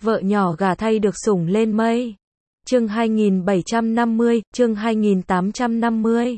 Vợ nhỏ gả thay được sủng lên mây. Chương 2750, chương 2850.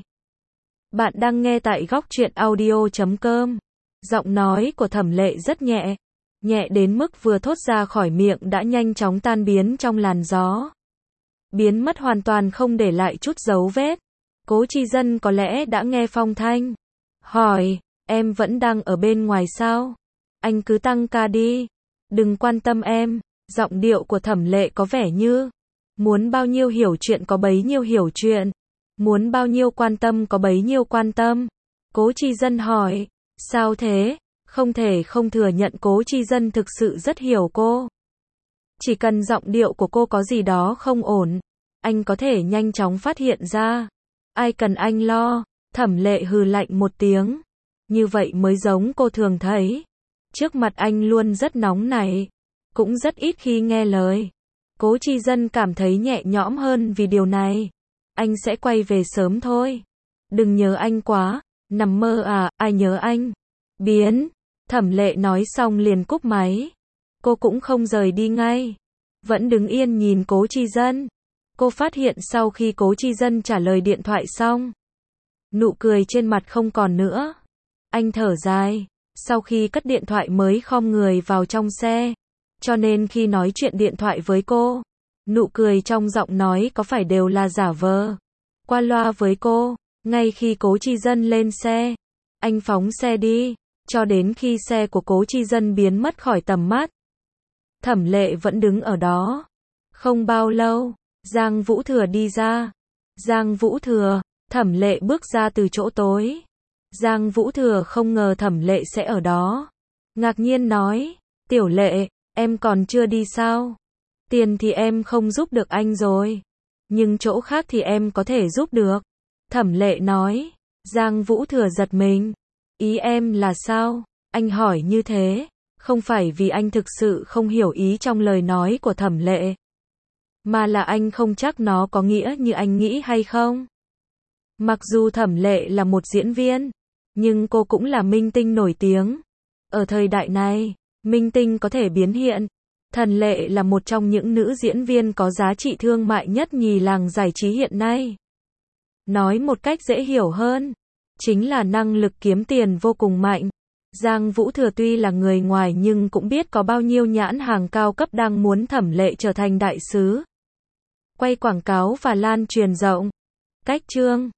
Bạn đang nghe tại góc truyện audio.com. Giọng nói của Thẩm Lệ rất nhẹ, nhẹ đến mức vừa thốt ra khỏi miệng đã nhanh chóng tan biến trong làn gió. Biến mất hoàn toàn không để lại chút dấu vết. Cố Chi Dân có lẽ đã nghe phong thanh. Hỏi, em vẫn đang ở bên ngoài sao? Anh cứ tăng ca đi. Đừng quan tâm em. Giọng điệu của Thẩm Lệ có vẻ như muốn bao nhiêu hiểu chuyện có bấy nhiêu hiểu chuyện, muốn bao nhiêu quan tâm có bấy nhiêu quan tâm. Cố Chi Dân hỏi, sao thế? Không thể không thừa nhận Cố Chi Dân thực sự rất hiểu cô. Chỉ cần giọng điệu của cô có gì đó không ổn, anh có thể nhanh chóng phát hiện ra. Ai cần anh lo? Thẩm Lệ hừ lạnh một tiếng. Như vậy mới giống cô thường thấy. Trước mặt anh luôn rất nóng nảy, cũng rất ít khi nghe lời. Cố Chi Dân cảm thấy nhẹ nhõm hơn vì điều này. Anh sẽ quay về sớm thôi. Đừng nhớ anh quá. Nằm mơ à, ai nhớ anh? Biến. Thẩm Lệ nói xong liền cúp máy. Cô cũng không rời đi ngay. Vẫn đứng yên nhìn Cố Chi Dân. Cô phát hiện sau khi Cố Chi Dân trả lời điện thoại xong, nụ cười trên mặt không còn nữa. Anh thở dài. Sau khi cất điện thoại mới khom người vào trong xe. Cho nên khi nói chuyện điện thoại với cô, nụ cười trong giọng nói có phải đều là giả vờ, qua loa với cô. Ngay khi Cố Chi Dân lên xe, anh phóng xe đi, cho đến khi xe của Cố Chi Dân biến mất khỏi tầm mắt. Thẩm Lệ vẫn đứng ở đó. Không bao lâu, Giang Vũ Thừa đi ra. Giang Vũ Thừa. Thẩm Lệ bước ra từ chỗ tối. Giang Vũ Thừa không ngờ Thẩm Lệ sẽ ở đó. Ngạc nhiên nói, Tiểu Lệ, em còn chưa đi sao? Tiền thì em không giúp được anh rồi, nhưng chỗ khác thì em có thể giúp được. Thẩm Lệ nói. Giang Vũ Thừa giật mình. Ý em là sao? Anh hỏi như thế, không phải vì anh thực sự không hiểu ý trong lời nói của Thẩm Lệ, mà là anh không chắc nó có nghĩa như anh nghĩ hay không. Mặc dù Thẩm Lệ là một diễn viên, nhưng cô cũng là minh tinh nổi tiếng. Ở thời đại này, minh tinh có thể biến hiện. Thẩm Lệ là một trong những nữ diễn viên có giá trị thương mại nhất nhì làng giải trí hiện nay. Nói một cách dễ hiểu hơn, chính là năng lực kiếm tiền vô cùng mạnh. Giang Vũ Thừa tuy là người ngoài nhưng cũng biết có bao nhiêu nhãn hàng cao cấp đang muốn Thẩm Lệ trở thành đại sứ, quay quảng cáo và lan truyền rộng. Cách chương